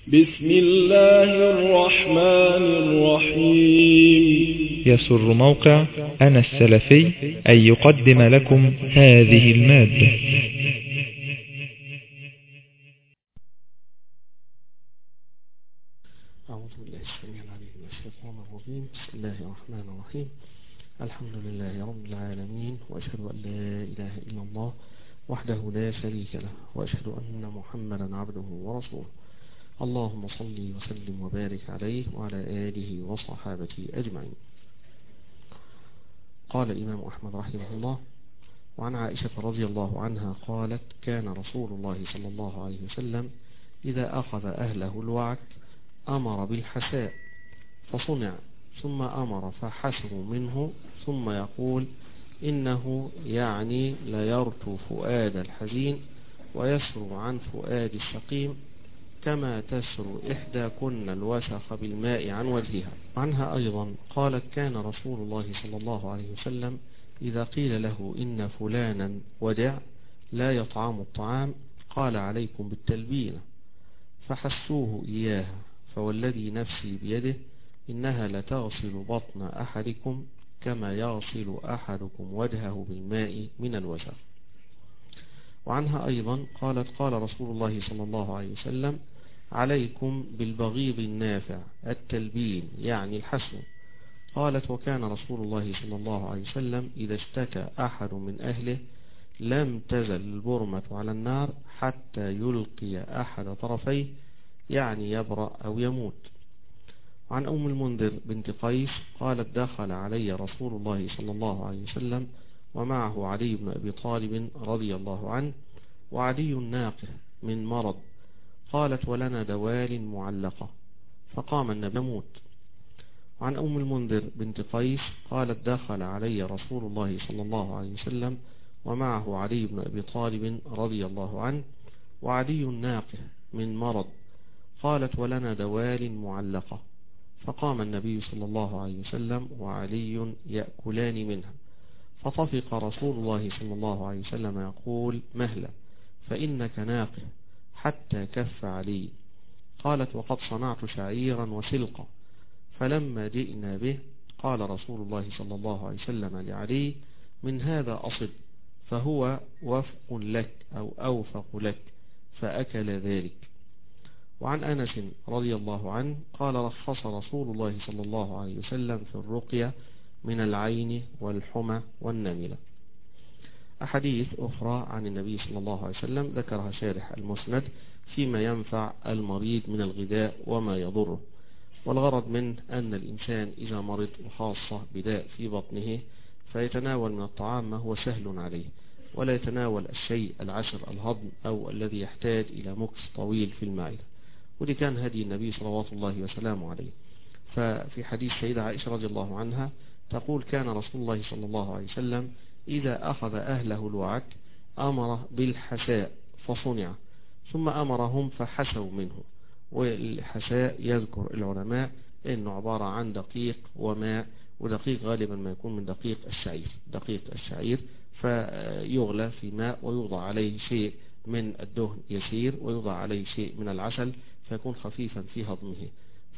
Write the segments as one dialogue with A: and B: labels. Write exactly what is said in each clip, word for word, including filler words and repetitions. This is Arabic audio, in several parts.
A: بسم الله الرحمن الرحيم.
B: يسر موقع أنا السلفي أن يقدم لكم هذه المادة.
C: أعوذ بالله السميع العليم من الشيطان الرجيم. بسم الله الرحمن الرحيم. الحمد لله رب العالمين، وأشهد أن لا إله إلا الله وحده لا شريك له، وأشهد أن محمدا عبده ورسوله. اللهم صل وسلم وبارك عليه وعلى آله وصحابته أجمعين. قال الإمام أحمد رحمه الله: وعن عائشة رضي الله عنها قالت: كان رسول الله صلى الله عليه وسلم إذا أخذ أهله الوعك أمر بالحساء فصنع، ثم أمر فحسوا منه، ثم يقول: إنه يعني ليرتو فؤاد الحزين ويسر عن فؤاد السقيم، كما تسر إحداكن الوسخ بالماء عن وجهها. عنها أيضا قالت: كان رسول الله صلى الله عليه وسلم إذا قيل له إن فلانا ودع لا يطعم الطعام قال: عليكم بالتلبينة، فحسوه إياها، فوالذي نفسي بيده إنها لتغسل بطن أحدكم كما يغسل أحدكم وجهه بالماء من الوسخ. وعنها أيضا قالت: قال رسول الله صلى الله عليه وسلم: عليكم بالبغيض النافع التلبين يعني الحسن. قالت: وكان رسول الله صلى الله عليه وسلم إذا اشتكى أحد من أهله لم تزل البرمة على النار حتى يلقي أحد طرفيه يعني يبرأ أو يموت. عن أم المنذر بنت قيس قالت: دخل علي رسول الله صلى الله عليه وسلم ومعه علي بن أبي طالب رضي الله عنه، وعلي ناقه من مرض. قالت: ولنا دوال معلقة، فقام النبي يموت. عن أم المنذر بنت قيس قالت: دخل علي رسول الله صلى الله عليه وسلم ومعه علي بن أبي طالب رضي الله عنه، وعلي ناقه من مرض. قالت: ولنا دوال معلقة، فقام النبي صلى الله عليه وسلم وعلي يأكلان منها، فطفق رسول الله صلى الله عليه وسلم يقول: مهلا، فإنك ناقه، حتى كف علي. قالت: وقد صنعت شعيرا وسلقا، فلما جئنا به قال رسول الله صلى الله عليه وسلم لعلي: من هذا أصب، فهو وفق لك أو أوفق لك، فأكل ذلك. وعن أنس رضي الله عنه قال: رخص رسول الله صلى الله عليه وسلم في الرقية من العين والحمى والنملة. أحاديث أخرى عن النبي صلى الله عليه وسلم ذكرها شارح المسند فيما ينفع المريض من الغذاء وما يضره. والغرض من أن الإنسان إذا مرض وخاصة بداء في بطنه فيتناول من الطعام ما هو سهل عليه، ولا يتناول الشيء العسر الهضم أو الذي يحتاج إلى مكث طويل في المعدة. ودي كان هدي النبي صلوات الله وسلامه عليه. ففي حديث سيدة عائشة رضي الله عنها تقول: كان رسول الله صلى الله عليه وسلم إذا أخذ أهله الوعك أمر بالحساء فصنع، ثم أمرهم فحسوا منه. والحساء يذكر العلماء إنه عبارة عن دقيق وماء، ودقيق غالبا ما يكون من دقيق الشعير دقيق الشعير فيغلى في ماء ويوضع عليه شيء من الدهن يسير ويوضع عليه شيء من العسل فيكون خفيفا في هضمه.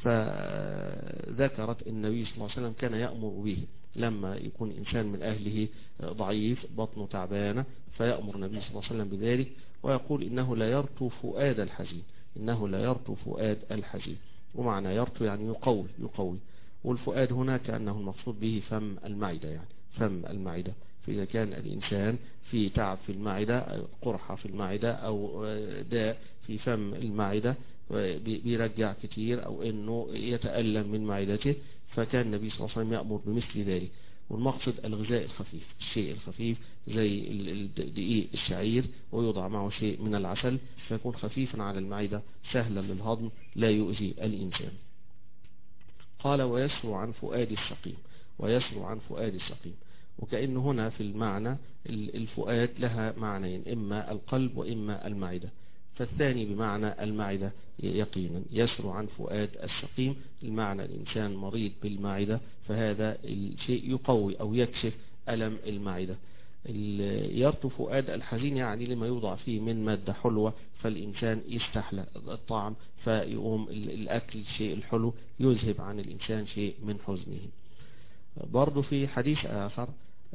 C: فذكرت النبي صلى الله عليه وسلم كان يأمر به لما يكون إنسان من أهله ضعيف بطنه تعبانة، فيأمر النبي صلى الله عليه وسلم بذلك ويقول: إنه لا يرتو فؤاد الحزين إنه لا يرتو فؤاد الحزين. ومعنى يرتو يعني يقوي يقوي والفؤاد هنا كأنه المقصود به فم المعدة، يعني فم المعدة. فإذا كان الإنسان في تعب في المعدة، قرحة في المعدة أو داء في فم المعدة بيرجع كتير أو إنه يتألم من معدته، فكان النبي صلى الله عليه وسلم يأمر بمثل ذلك. والمقصد الغذاء الخفيف، الشيء الخفيف زي دقيق الشعير ويوضع معه شيء من العسل فيكون خفيفا على المعدة سهلا للهضم لا يؤذي الإنسان. قال: ويسر عن فؤاد السقيم ويسر عن فؤاد السقيم. وكأن هنا في المعنى الفؤاد لها معنيين، إما القلب وإما المعدة، فالثاني بمعنى المعدة يقينا. يسر عن فؤاد السقيم المعنى الإنسان مريض بالمعدة، فهذا الشيء يقوي أو يكشف ألم المعدة. يرتو فؤاد الحزين يعني لما يوضع فيه من مادة حلوة فالإنسان يستحلى الطعم فيقوم الأكل الشيء الحلو يذهب عن الإنسان شيء من حزنه. برضو في حديث آخر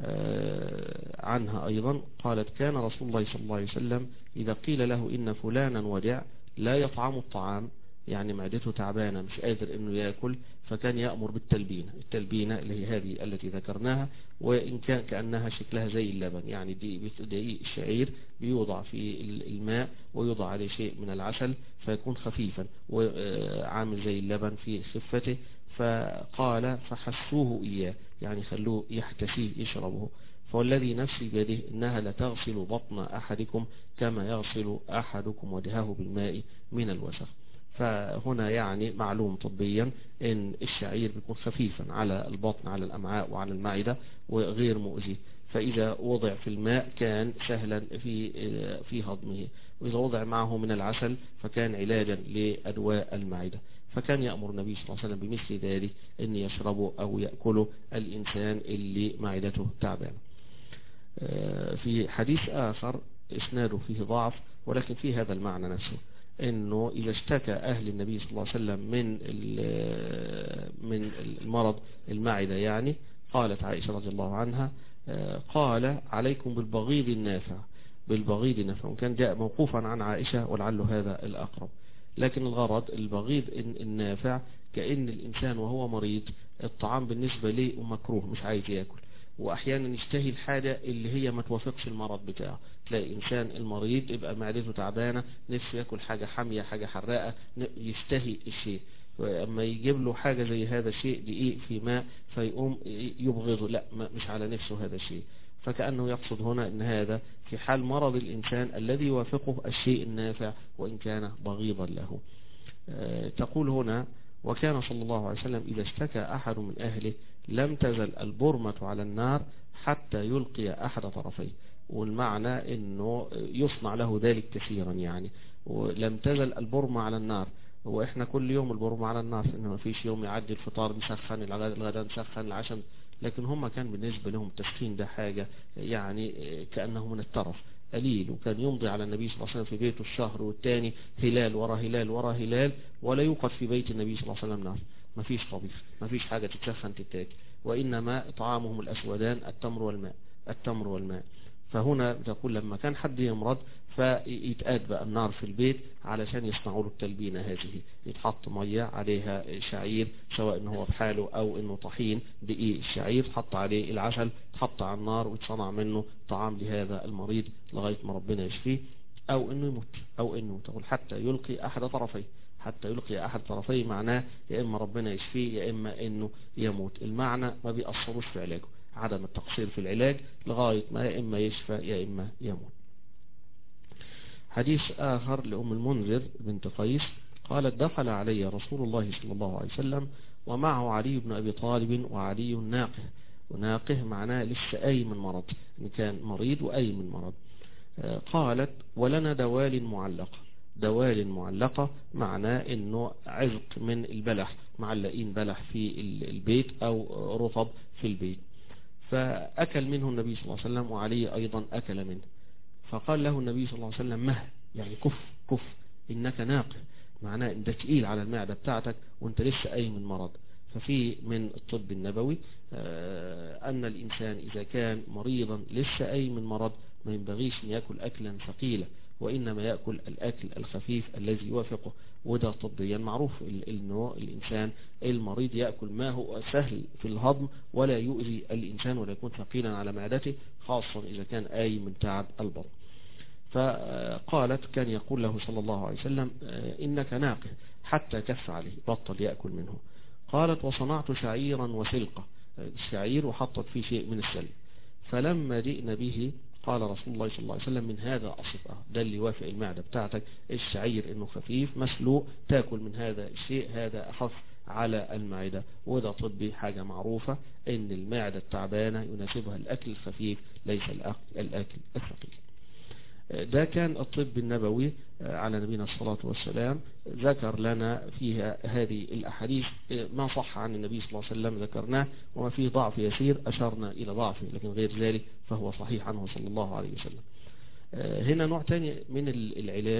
C: عنها أيضا قالت كان رسول الله صلى الله عليه وسلم إذا قيل له إن فلانا ودع لا يطعم الطعام، يعني معدته تعبانة مش قادر انه يأكل، فكان يأمر بالتلبينة. التلبينة اللي هي هذه التي ذكرناها، وإن كان كأنها شكلها زي اللبن، يعني دي دقيق الشعير بيوضع في الماء ويوضع عليه شيء من العسل فيكون خفيفا وعامل زي اللبن في خفته. فقال فحسوه إياه، يعني خلوه يحتسيه يشربه. فوالذي نفسي بيده إنها لتغسل بطن أحدكم كما يغسل أحدكم وجهه بالماء من الوسخ. فهنا يعني معلوم طبيا ان الشعير بيكون خفيفا على البطن على الامعاء وعلى المعدة وغير مؤذي، فاذا وضع في الماء كان سهلا في في هضمه، واذا وضع معه من العسل فكان علاجا لادواء المعدة. فكان يأمر النبي صلى الله عليه وسلم بمثل ذلك ان يشربه او يأكله الانسان اللي معدته تعبانه. في حديث اخر اسناده فيه ضعف ولكن في هذا المعنى نفسه، انه اذا اشتكى اهل النبي صلى الله عليه وسلم من من المرض المعدة، يعني قالت عائشة رضي الله عنها قال عليكم بالبغيض النافع، بالبغيض النافع، وكان جاء موقوفا عن عائشة ولعل هذا الأقرب. لكن الغرض البغيض النافع كأن الإنسان وهو مريض الطعام بالنسبة ليه مكروه مش عايز يأكل، واحيانا يشتهي الحاجة اللي هي ما توافقش المرض بتاعه. تلاقي انسان المريض يبقى معدته تعبانة نفسه ياكل حاجة حامية حاجة حراقة يشتهي الشيء، واما يجيب له حاجة زي هذا الشيء دقيق في ماء فيقوم يبغضه، لا مش على نفسه هذا الشيء. فكأنه يقصد هنا ان هذا في حال مرض الانسان الذي يوافقه الشيء النافع وان كان بغيضا له. أه تقول هنا وكان صلى الله عليه وسلم إذا اشتكى أحد من أهله لم تزل البرمة على النار حتى يلقي أحد طرفيه، والمعنى أنه يصنع له ذلك كثيرا، يعني ولم تزل البرمة على النار. وإحنا كل يوم البرمة على النار، إنه ما فيش يوم يعدي الفطار نسخن، الغداء نسخن، العشاء، لكن هم كان بالنسبة لهم التسخين ده حاجة يعني كأنه من الترف قليل. وكان يمضي على النبي صلى الله عليه وسلم في بيته الشهر والتاني هلال ورا هلال ورا هلال ولا يوقد في بيت النبي صلى الله عليه وسلم نار، ما فيش طبيخ، ما فيش حاجة تتسخن تتاكل، وإنما طعامهم الأسودان التمر والماء التمر والماء. فهنا تقول لما كان حد يمرض فيتقاد بقى النار في البيت علشان يصنعوا له التلبينة هذه، يتحط مية عليها شعير سواء انه هو بحاله او انه طحين دقيق الشعير، تحط عليه العسل، تحط على النار ويتصنع منه طعام لهذا المريض لغاية ما ربنا يشفيه او انه يموت، او انه تقول حتى يلقي احد طرفيه، حتى يلقي احد طرفيه معناه يا اما ربنا يشفيه يا اما انه يموت. المعنى ما بيأثروش في علاجه، عدم التقصير في العلاج لغاية ما يا إما يشفى يا إما يموت. حديث آخر لأم المنذر بنت قيس قالت دخل علي رسول الله صلى الله عليه وسلم ومعه علي بن أبي طالب وعلي ناقه، وناقه معناه لسه أي من مرض، إن كان مريض وأي من مرض. قالت ولنا دوال معلقة، دوال معلقة معناه إنه عزق من البلح، معلقين بلح في البيت أو رطب في البيت. فأكل منه النبي صلى الله عليه وسلم وعلي أيضا أكل منه، فقال له النبي صلى الله عليه وسلم مه، يعني كف كف إنك ناقه، معناه إن ده تقيل على المعدة بتاعتك وانت لسه أي من مرض. ففي من الطب النبوي أن الإنسان إذا كان مريضا لسه أي من مرض ما ينبغيش أن يأكل أكلا ثقيلا، وإنما يأكل الأكل الخفيف الذي يوافقه. وده طبيا معروف إنه الإنسان المريض يأكل ما هو سهل في الهضم ولا يؤذي الإنسان ولا يكون ثقيلا على معدته، خاصة إذا كان آي من تعب البطن. فقالت كان يقول له صلى الله عليه وسلم إنك ناقه حتى كف عليه، بطل يأكل منه. قالت وصنعت شعيرا وسلقة، الشعير وحطت فيه شيء من السلق، فلما جئنا به قال رسول الله صلى الله عليه وسلم من هذا أصف، ده اللي يوافق المعدة بتاعتك، الشعير انه خفيف مسلوق تاكل من هذا الشيء، هذا أخف على المعدة. وده طبي حاجة معروفة ان المعدة التعبانة يناسبها الأكل الخفيف ليس الأكل الثقيل. ده كان الطب النبوي على نبينا الصلاة والسلام. ذكر لنا فيها هذه الأحاديث ما صح عن النبي صلى الله عليه وسلم ذكرناه، وما فيه ضعف يسير أشرنا إلى ضعفه، لكن غير ذلك فهو صحيح عنه صلى الله عليه وسلم. هنا نوع تاني من العلاج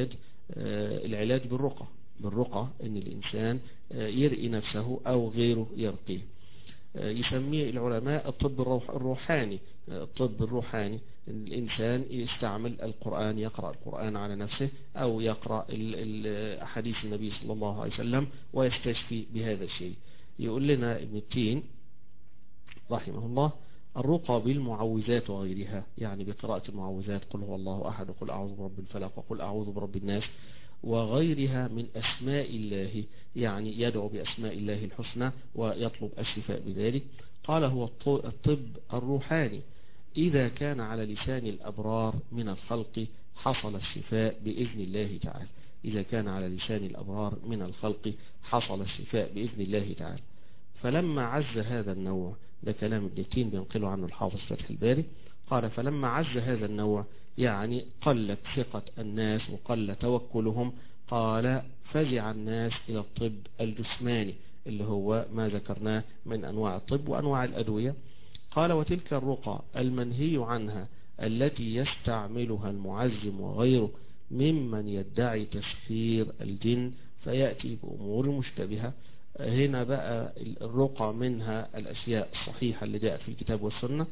C: العلاج بالرقى بالرقى ان الانسان يرقي نفسه او غيره يرقيه. يسميه العلماء الطب الروحاني. الطب الروحاني ان الانسان يستعمل القرآن، يقرأ القرآن على نفسه او يقرأ احاديث النبي صلى الله عليه وسلم ويستشفي بهذا الشيء. يقول لنا ابن التين رحمه الله: الرقى بالمعوذات وغيرها، يعني بقراءة المعوذات، قل هو الله أحد، وقل أعوذ برب الفلق، وقل أعوذ برب الناس، وغيرها من أسماء الله، يعني يدعو بأسماء الله الحسنى ويطلب الشفاء بذلك. قال: هو الطب الروحاني، إذا كان على لسان الأبرار من الخلق حصل الشفاء بإذن الله تعالى. إذا كان على لسان الأبرار من الخلق حصل الشفاء بإذن الله تعالى. فلما عز هذا النوع، ده كلام ابن التين بينقله عنه الحافظ فتح الباري، قال: فلما عز هذا النوع، يعني قلت ثقة الناس وقل توكلهم، قال: فزع الناس إلى الطب الجسماني، اللي هو ما ذكرناه من أنواع الطب وأنواع الأدوية. قال: وتلك الرقى المنهي عنها التي يستعملها المعزم وغيره ممن يدعي تسخير الجن فيأتي بأمور مشتبهة. هنا بقى الرقى منها الأشياء الصحيحة اللي جاءت في الكتاب والسنة،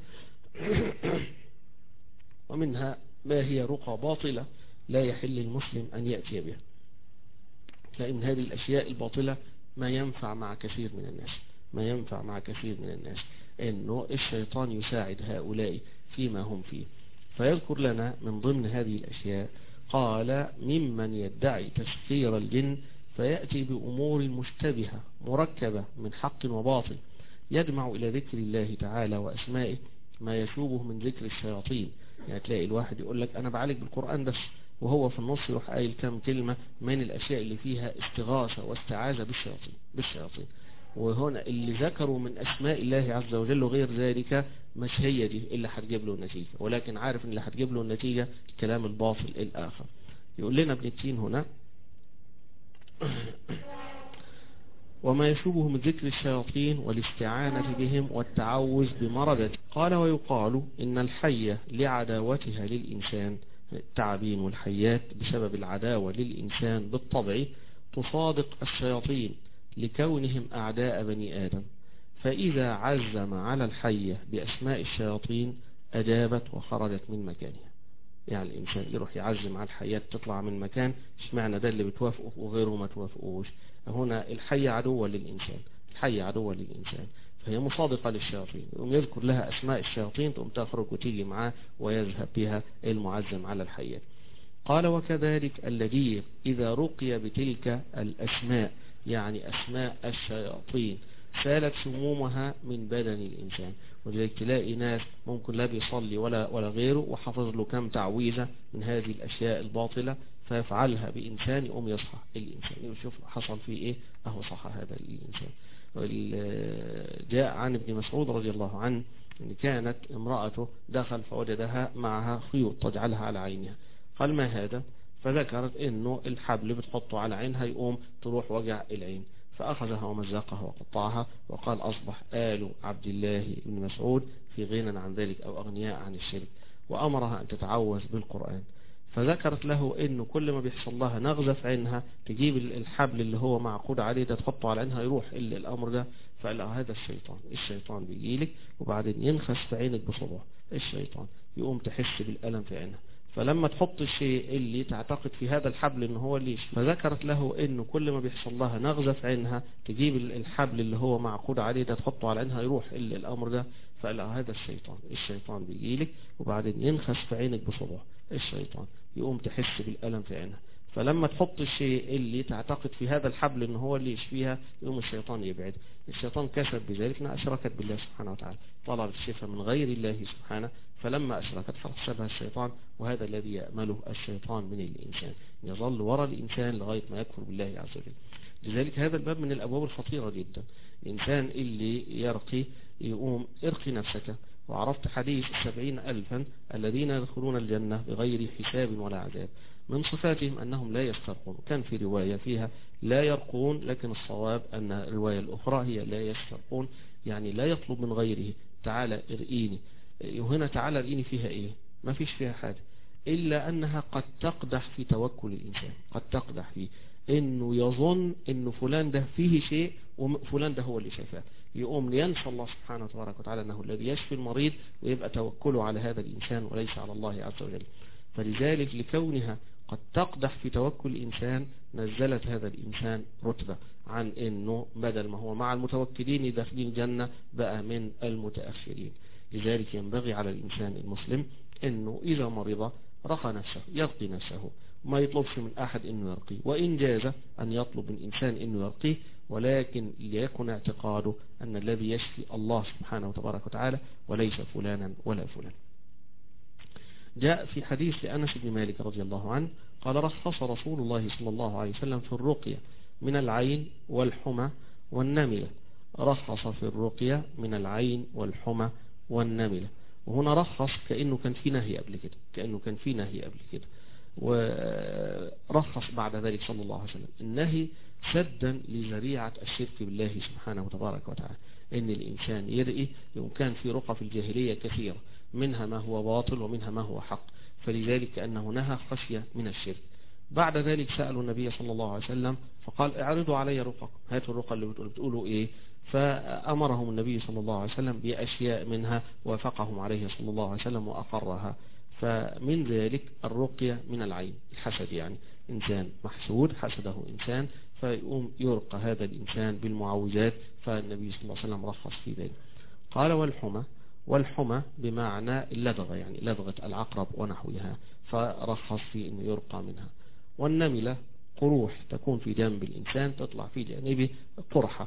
C: ومنها ما هي رقى باطلة لا يحل المسلم أن يأتي بها. لأن هذه الأشياء الباطلة ما ينفع مع كثير من الناس ما ينفع مع كثير من الناس إنه الشيطان يساعد هؤلاء فيما هم فيه. فيذكر لنا من ضمن هذه الأشياء، قال: ممن يدعي تسخير الجن فيأتي بأمور مشتبهة مركبة من حق وباطل، يجمع إلى ذكر الله تعالى وأسمائه ما يشوبه من ذكر الشياطين. يعني تلاقي الواحد يقول لك أنا بعالج بالقرآن بس، وهو في النص يروح قايل كم كلمة من الأشياء اللي فيها استغاثة واستعاذة بالشياطين بالشياطين وهنا اللي ذكروا من أسماء الله عز وجل وغير ذلك مش هي دي اللي هتجيب له النتيجة، ولكن عارف ان اللي هتجيب له النتيجة الكلام الباطل الآخر. يقول لنا ابن التين هنا: وما يشوبه من ذكر الشياطين والاستعانة بهم والتعوذ بمرضه. قال: ويقال إن الحية لعداوتها للإنسان، التعابين والحيات بسبب العداوة للإنسان بالطبع تصادق الشياطين لكونهم أعداء بني آدم، فإذا عزم على الحية بأسماء الشياطين أجابت وخرجت من مكانها. يعني الإنسان يروح يعزم على الحيات تطلع من مكان، مش معنى ده اللي بتوافقه وغيره ما توافقوش. هنا الحية عدوة للإنسان الحية عدوة للإنسان فهي مصادقة للشياطين، يقوم يذكر لها أسماء الشياطين تقوم تخرج وتيجي معاه ويذهب بها المعزم على الحيات. قال: وكذلك الذي إذا رقي بتلك الأسماء، يعني أسماء الشياطين، سالت سمومها من بدن الإنسان. ولذلك تلاقي ناس ممكن لا بيصلي ولا ولا غيره وحفظ له كم تعويذة من هذه الأشياء الباطلة فيفعلها بإنسان، يقوم يصحى الإنسان يشوف حصل فيه إيه، أهو صحى هذا الإنسان. جاء عن ابن مسعود رضي الله عنه أن كانت امرأته دخل فوجدها معها خيوط تجعلها على عينها. قال: ما هذا؟ فذكرت إنه الحبل بتحطه على عينها يقوم تروح وجع العين، فأخذها ومزقها وقطعها، وقال: أصبح آل عبد الله بن مسعود في غنى عن ذلك أو أغنياء عن الشرك، وأمرها أن تتعوذ بالقرآن. فذكرت له إنه كل ما بيحصل لها نغزة في عينها تجيب الحبل اللي هو معقود عليه ده تحطه على عينها يروح إلا الأمر ده. فقال لها: هذا الشيطان الشيطان بيجيلك وبعدين ينخس في عينك بصبع الشيطان، يقوم تحس بالألم في عينها. فلما تحط الشيء اللي تعتقد في هذا الحبل ان هو اللي يشفي، فذكرت له انه كل ما بيحصل لها نغزة في عينها تجيب الحبل اللي هو معقود عليه ده تحطه على عينها يروح الا الامر ده. فقال لها: هذا الشيطان الشيطان بيجيلك وبعدين ينخس في عينك بصبع الشيطان، يقوم تحس بالألم في عينها. فلما تحط الشيء اللي تعتقد في هذا الحبل ان هو اللي يشفيها يقوم الشيطان يبعد. الشيطان كسب بذلك انها اشركت بالله سبحانه وتعالى، طلبت الشفاء من غير الله سبحانه، فلما اشركت فاحتسبها الشيطان. وهذا الذي يأمله الشيطان من الإنسان، يظل وراء الإنسان لغاية ما يكفر بالله عز وجل. لذلك هذا الباب من الأبواب الخطيرة جدا. الإنسان اللي يرقي يقوم ارقي نفسك. وعرفت حديث السبعين ألفا الذين يدخلون الجنة بغير حساب ولا عذاب، من صفاتهم أنهم لا يسترقون. كان في رواية فيها لا يرقون، لكن الصواب أن الرواية الأخرى هي لا يسترقون، يعني لا يطلب من غيره تعالى ارقيني. وهنا تعالى ارقيني فيها إيه؟ ما فيش فيها حاجة. إلا أنها قد تقدح في توكل الإنسان، قد تقدح فيه إنه يظن إنه فلان ده فيه شيء وفلان ده هو اللي شفاه، يقوم لينسى الله سبحانه وتبارك وتعالى أنه الذي يشفي المريض، ويبقى توكله على هذا الإنسان وليس على الله عز وجل. فلذلك لكونها قد تقدح في توكل الإنسان نزلت هذا الإنسان رتبة عن إنه بدل ما هو مع المتوكلين داخلين الجنة بقى من المتأخرين. لذلك ينبغي على الإنسان المسلم إنه إذا مرض رقى نفسه، يرقي نفسه، ما يطلبش من أحد إنه يرقيه، وإن جاز أن يطلب من إنسان إنه يرقيه، ولكن ليكن اعتقاده أن الذي يشفي الله سبحانه وتبارك وتعالى وليس فلانا ولا فلان. جاء في حديث لأنس بن مالك رضي الله عنه قال رخص رسول الله صلى الله عليه وسلم في الرقية من العين والحمى والنملة. رخص في الرقية من العين والحمى والنملة، وهنا رخص كأنه كان في نهي قبل كده، كأنه كان في نهي قبل كده، ورخص بعد ذلك صلى الله عليه وسلم. النهي سدا لذريعة الشرك بالله سبحانه وتبارك وتعالى، ان الانسان يرقي، يوم كان في رقى في الجاهلية كثيرة منها ما هو باطل ومنها ما هو حق، فلذلك كأنه نهى خشية من الشرك. بعد ذلك سألوا النبي صلى الله عليه وسلم فقال اعرضوا علي رقاكم، هاتوا الرقى اللي بتقولوا, بتقولوا ايه، فأمرهم النبي صلى الله عليه وسلم بأشياء منها وافقهم عليه صلى الله عليه وسلم وأقرها. فمن ذلك الرقية من العين، الحسد، يعني إنسان محسود حسده إنسان فيقوم يرقى هذا الإنسان بالمعوذات، فالنبي صلى الله عليه وسلم رخص في ذلك. قال والحمى، والحمى بمعنى اللدغة، يعني لدغة العقرب ونحوها، فرخص في أنه يرقى منها. والنملة قروح تكون في جنب الإنسان، تطلع في جانبه قرحة،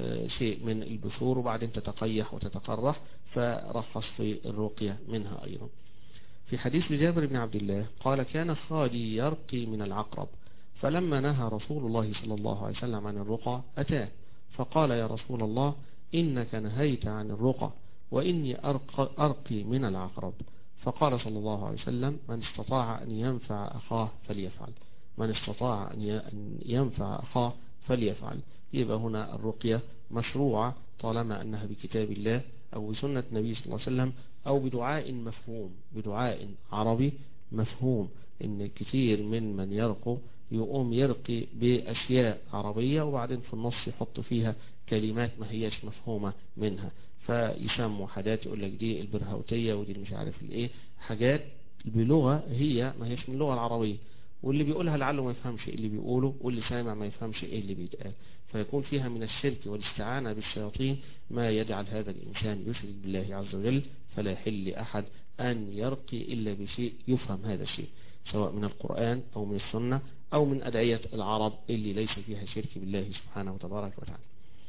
C: شيء من البثور، وبعدين تتقيح وتتقرح، فرخص في الرقية منها أيضا. في حديث جابر بن عبد الله قال كان خالي يرقي من العقرب، فلما نهى رسول الله صلى الله عليه وسلم عن الرقى أتاه فقال يا رسول الله إنك نهيت عن الرقى وإني أرقي من العقرب. فقال صلى الله عليه وسلم من استطاع أن ينفع أخاه فليفعل، من استطاع أن ينفع أخاه فليفعل. يبقى هنا الرقية مشروعة طالما أنها بكتاب الله أو بسنة النبي صلى الله عليه وسلم أو بدعاء مفهوم، بدعاء عربي مفهوم. إن كثير من من يرقوا يقوم يرقي بأشياء عربية وبعدين في النص يحط فيها كلمات ما هيش مفهومة منها، فيسموا حاجات يقول لك دي البرهوتية ودي مش عارف الايه، حاجات بلغة هي ما هيش من اللغة العربية، واللي بيقولها لعله ما يفهمش اللي بيقوله، واللي سامع ما يفهمش ايه اللي بيتقال، فيكون فيها من الشرك والاستعانة بالشياطين ما يجعل هذا الإنسان يشرك بالله عز وجل. فلا يحل لأحد أن يرقي إلا بشيء يفهم هذا الشيء، سواء من القرآن أو من السنة أو من أدعية العرب اللي ليس فيها شرك بالله سبحانه وتبارك وتعالى.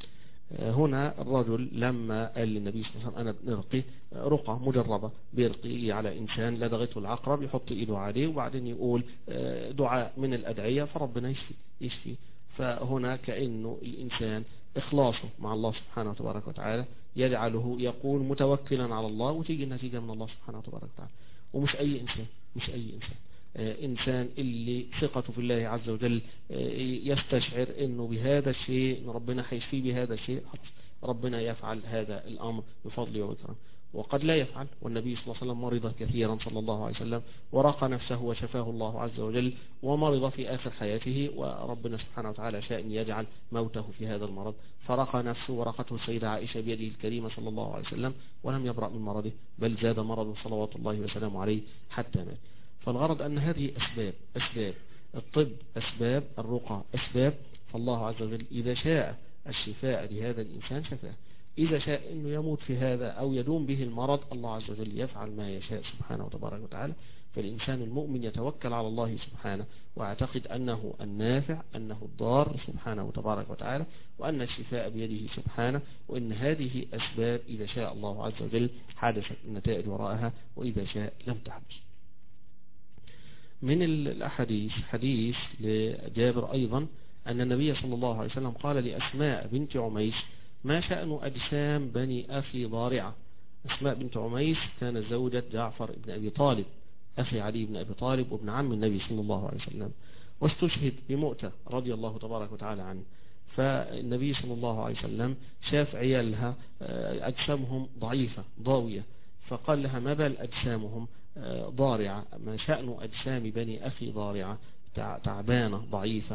C: هنا الرجل لما قال للنبي صلى الله عليه وسلم أنا بنرقي رقى مجربة، بيرقي على إنسان لدغته العقرب، يحط إيده عليه وبعدين يقول دعاء من الأدعية فربنا يشفي يشفي. فهنا كأنه الإنسان إخلاصه مع الله سبحانه وتبارك وتعالى يجعله يقول متوكلا على الله، وتيجي النتيجة من الله سبحانه وتبارك وتعالى. ومش أي إنسان، مش أي إنسان إنسان اللي ثقته في الله عز وجل يستشعر إنه بهذا الشيء ربنا هيشفيه بهذا الشيء، ربنا يفعل هذا الأمر بفضله وبكرمه. وقد لا يفعل، والنبي صلى الله عليه وسلم مرض كثيرا صلى الله عليه وسلم ورقى نفسه وشفاه الله عز وجل، ومرض في آخر حياته وربنا سبحانه وتعالى شاء أن يجعل موته في هذا المرض، فرقى نفسه ورقته السيدة عائشة بيده الكريمة صلى الله عليه وسلم ولم يبرأ من مرضه، بل زاد مرضه صلوات الله وسلامه عليه حتى مات. فالغرض أن هذه أسباب، أسباب الطب أسباب، الرقى أسباب، فالله عز وجل إذا شاء الشفاء لهذا الإنسان شفاه، إذا شاء أنه يموت في هذا أو يدوم به المرض الله عز وجل يفعل ما يشاء سبحانه وتبارك وتعالى. فالإنسان المؤمن يتوكل على الله سبحانه ويعتقد أنه النافع، أنه الضار سبحانه وتبارك وتعالى، وأن الشفاء بيده سبحانه، وأن هذه أسباب إذا شاء الله عز وجل حدثت النتائج وراءها، وإذا شاء لم تحدث. من الأحاديث حديث لجابر أيضا أن النبي صلى الله عليه وسلم قال لأسماء بنت عميس ما شأن أجسام بني أخي ضارعة. أسماء بنت عميس كانت زوجة جعفر بن أبي طالب أخي علي بن أبي طالب وابن عم النبي صلى الله عليه وسلم، واستشهد بمؤتة رضي الله تبارك وتعالى عنه. فالنبي صلى الله عليه وسلم شاف عيالها أجسامهم ضعيفة ضاوية، فقال لها ما بال أجسامهم؟ ضارعة، ما شأن أجسام بني أخي ضارعة تعبانة ضعيفة.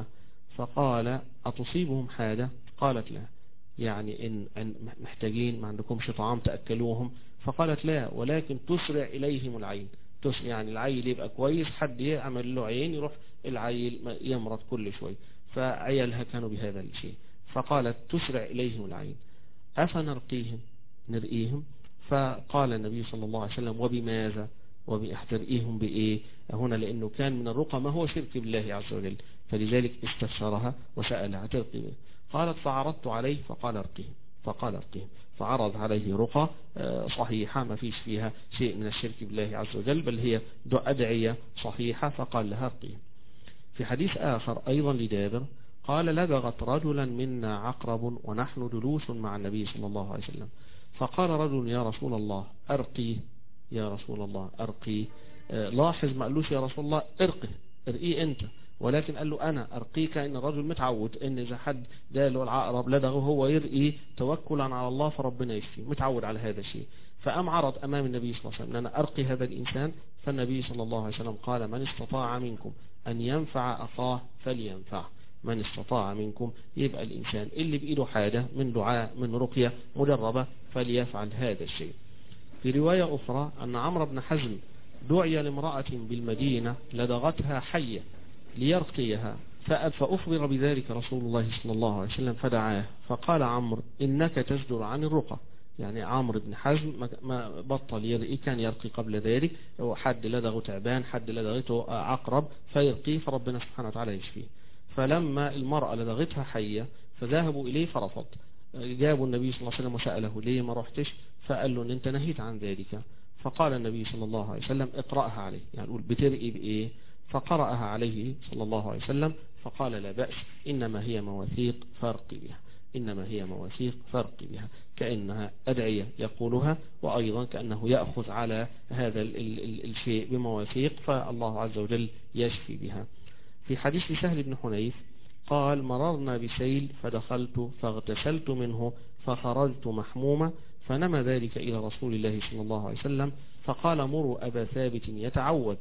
C: فقال أتصيبهم حاجة؟ قالت لا، يعني إن محتاجين ما عندكمش طعام تأكلوهم؟ فقالت لا، ولكن تسرع إليهم العين، يعني العيل يبقى كويس، حد يعمل له عين يروح العيل يمرض كل شوي، فعيالها كانوا بهذا الشيء. فقالت تسرع إليهم العين أفنرقيهم؟ نرقيهم؟ فقال النبي صلى الله عليه وسلم وبماذا؟ وبأحترقيهم بإيه؟ هنا لأنه كان من الرقى ما هو شرك بالله عز وجل، فلذلك استفسرها وسألها ترقي به. قالت فعرضت عليه فقال ارقيهم، فقال ارقيهم، فعرض عليه رقى صحيحة ما فيش فيها شيء من الشرك بالله عز وجل، بل هي أدعية صحيحة، فقال لها ارقيهم. في حديث آخر أيضا لجابر قال لدغت رجلا منا عقرب ونحن جلوس مع النبي صلى الله عليه وسلم، فقال رجل يا رسول الله أرقي، يا رسول الله أرقي. آه لاحظ ما قالوش يا رسول الله ارقه، ارقيه أنت، ولكن قال له أنا أرقيك، إن الرجل متعود إن إذا حد جاله العقرب لدغه هو يرقي توكلا على الله فربنا يشفيه، متعود على هذا الشيء. فأم عرض أمام النبي صلى الله عليه وسلم أن أنا أرقي هذا الإنسان، فالنبي صلى الله عليه وسلم قال من استطاع منكم أن ينفع أخاه فلينفعه، من استطاع منكم، يبقى الإنسان اللي بإيده حاجة من دعاء من رقية مجربة فليفعل هذا الشيء. في رواية أخرى أن عمرو بن حزم دعي لامرأة بالمدينة لدغتها حية ليرقيها، فأخبر بذلك رسول الله صلى الله عليه وسلم فدعاه، فقال عمرو إنك تزجر عن الرقى. يعني عمرو بن حزم ما بطل يرقي، كان يرقي قبل ذلك، حد لدغه تعبان، حد لدغته عقرب فيرقيه فربنا سبحانه وتعالى يشفيه. فلما المرأة لدغتها حية فذهبوا إليه فرفض، جابوا النبي صلى الله عليه وسلم وسأله ليه ما رحتش؟ فقال له ان انت نهيت عن ذلك. فقال النبي صلى الله عليه وسلم اقرأها عليه، يعني قول بترقي بإيه؟ فقرأها عليه صلى الله عليه وسلم فقال لا بأس، إنما هي مواثيق فارقي بها، إنما هي مواثيق فارقي بها، كأنها أدعية يقولها، وأيضا كأنه يأخذ على هذا ال ال ال الشيء بمواثيق، فالله عز وجل يشفي بها. في حديث سهل بن حنيف قال مررنا بسيل فدخلت فاغتسلت منه فخرجت محمومة، فنمى ذلك إلى رسول الله صلى الله عليه وسلم فقال مروا أبا ثابت يتعوذ.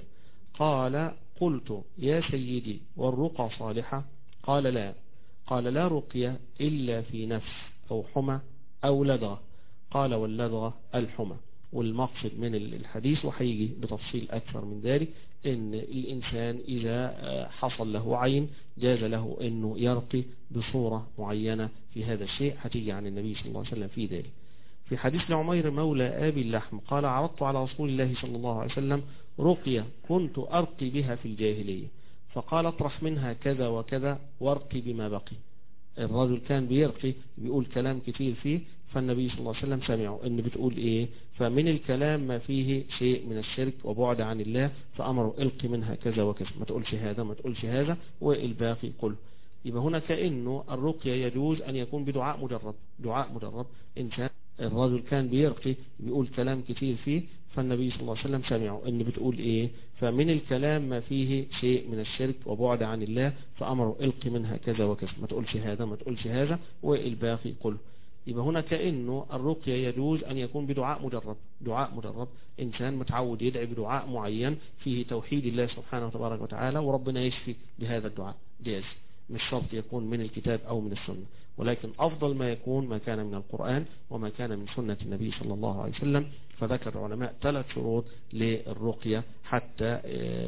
C: قال قلت يا سيدي والرقى صالحة؟ قال لا. قال لا رقية إلا في نفس أو حمى أو لدغة. قال واللدغة الحمى. والمقصد من الحديث وحيجي بتفصيل أكثر من ذلك إن الإنسان إذا حصل له عين جاز له أنه يرقي بصورة معينة في هذا الشيء، هتيجي عن النبي صلى الله عليه وسلم في ذلك. في حديث لعمير مولى أبي اللحم قال عرضت على رسول الله صلى الله عليه وسلم رقية كنت أرقي بها في الجاهلية، فقال اطرح منها كذا وكذا وارقي بما بقي. الرجل كان بيرقي بيقول كلام كتير فيه، فالنبي صلى الله عليه وسلم سمعه ان بتقول ايه، فمن الكلام ما فيه شيء من الشرك وبعد عن الله، فأمره القي منها كذا وكذا، ما تقولش هذا ما تقولش هذا والباقي قل. يبقى هنا كأنه الرقية يجوز أن يكون بدعاء مجرب، دعاء مجرب. إنسان الرجل كان بيرقي بيقول كلام كتير فيه، فالنبي صلى الله عليه وسلم سمعه ان بتقول ايه، فمن الكلام ما فيه شيء من الشرك وبعد عن الله، فأمره القي منها كذا وكذا، ما تقولش هذا ما تقولش هذا والباقي قل. يبقى هنا كأنه الرقية يجوز أن يكون بدعاء مجرب، دعاء مجرب. إنسان متعود يدعي بدعاء معين فيه توحيد الله سبحانه وتبارك وتعالى وربنا يشفي بهذا الدعاء، جاز، مش شرط يكون من الكتاب أو من السنة، ولكن أفضل ما يكون ما كان من القرآن وما كان من سنة النبي صلى الله عليه وسلم. فذكر العلماء ثلاث شروط للرقية حتى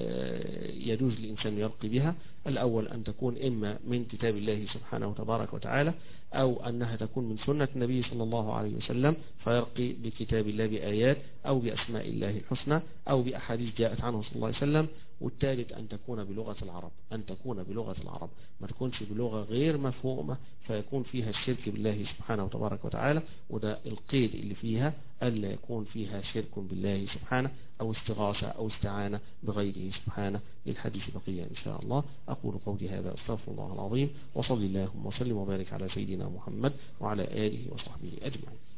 C: يجوز للإنسان يرقي بها. الأول أن تكون إما من كتاب الله سبحانه وتبارك وتعالى، أو أنها تكون من سنة النبي صلى الله عليه وسلم فيرقي بكتاب الله بآيات أو بأسماء الله الحسنى أو بأحاديث جاءت عنه صلى الله عليه وسلم. والثالث أن تكون بلغة العرب، أن تكون بلغة العرب، ما تكونش بلغة غير مفهومة فيكون فيها الشرك بالله سبحانه وتبارك وتعالى، وده القيد اللي فيها ألا يكون فيها شرك بالله سبحانه أو استغاثة أو استعانة بغيره سبحانه. للحديث بقية إن شاء الله. أقول قولي هذا أستغفر الله العظيم، وصلي اللهم وسلم وبارك على سيدنا محمد وعلى آله وصحبه أجمعين.